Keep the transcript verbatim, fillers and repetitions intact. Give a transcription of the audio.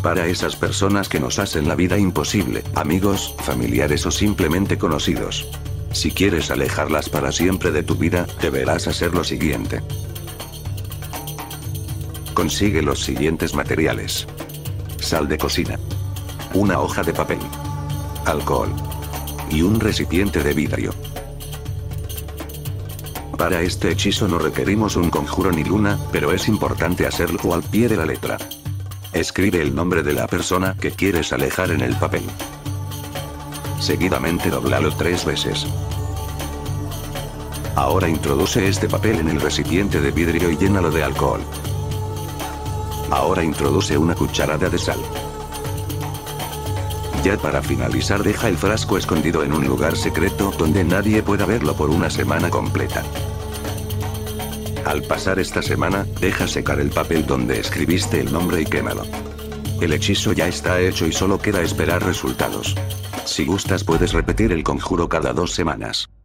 para esas personas que nos hacen la vida imposible, amigos, familiares o simplemente conocidos. Si quieres alejarlas para siempre de tu vida, deberás hacer lo siguiente. Consigue los siguientes materiales. Sal de cocina. Una hoja de papel. Alcohol. Y un recipiente de vidrio. Para este hechizo no requerimos un conjuro ni luna, pero es importante hacerlo al pie de la letra. Escribe el nombre de la persona que quieres alejar en el papel. Seguidamente dóblalo tres veces. Ahora introduce este papel en el recipiente de vidrio y llénalo de alcohol. Ahora introduce una cucharada de sal. Ya para finalizar, deja el frasco escondido en un lugar secreto donde nadie pueda verlo por una semana completa. Al pasar esta semana, deja secar el papel donde escribiste el nombre y quémalo. El hechizo ya está hecho y solo queda esperar resultados. Si gustas puedes repetir el conjuro cada dos semanas.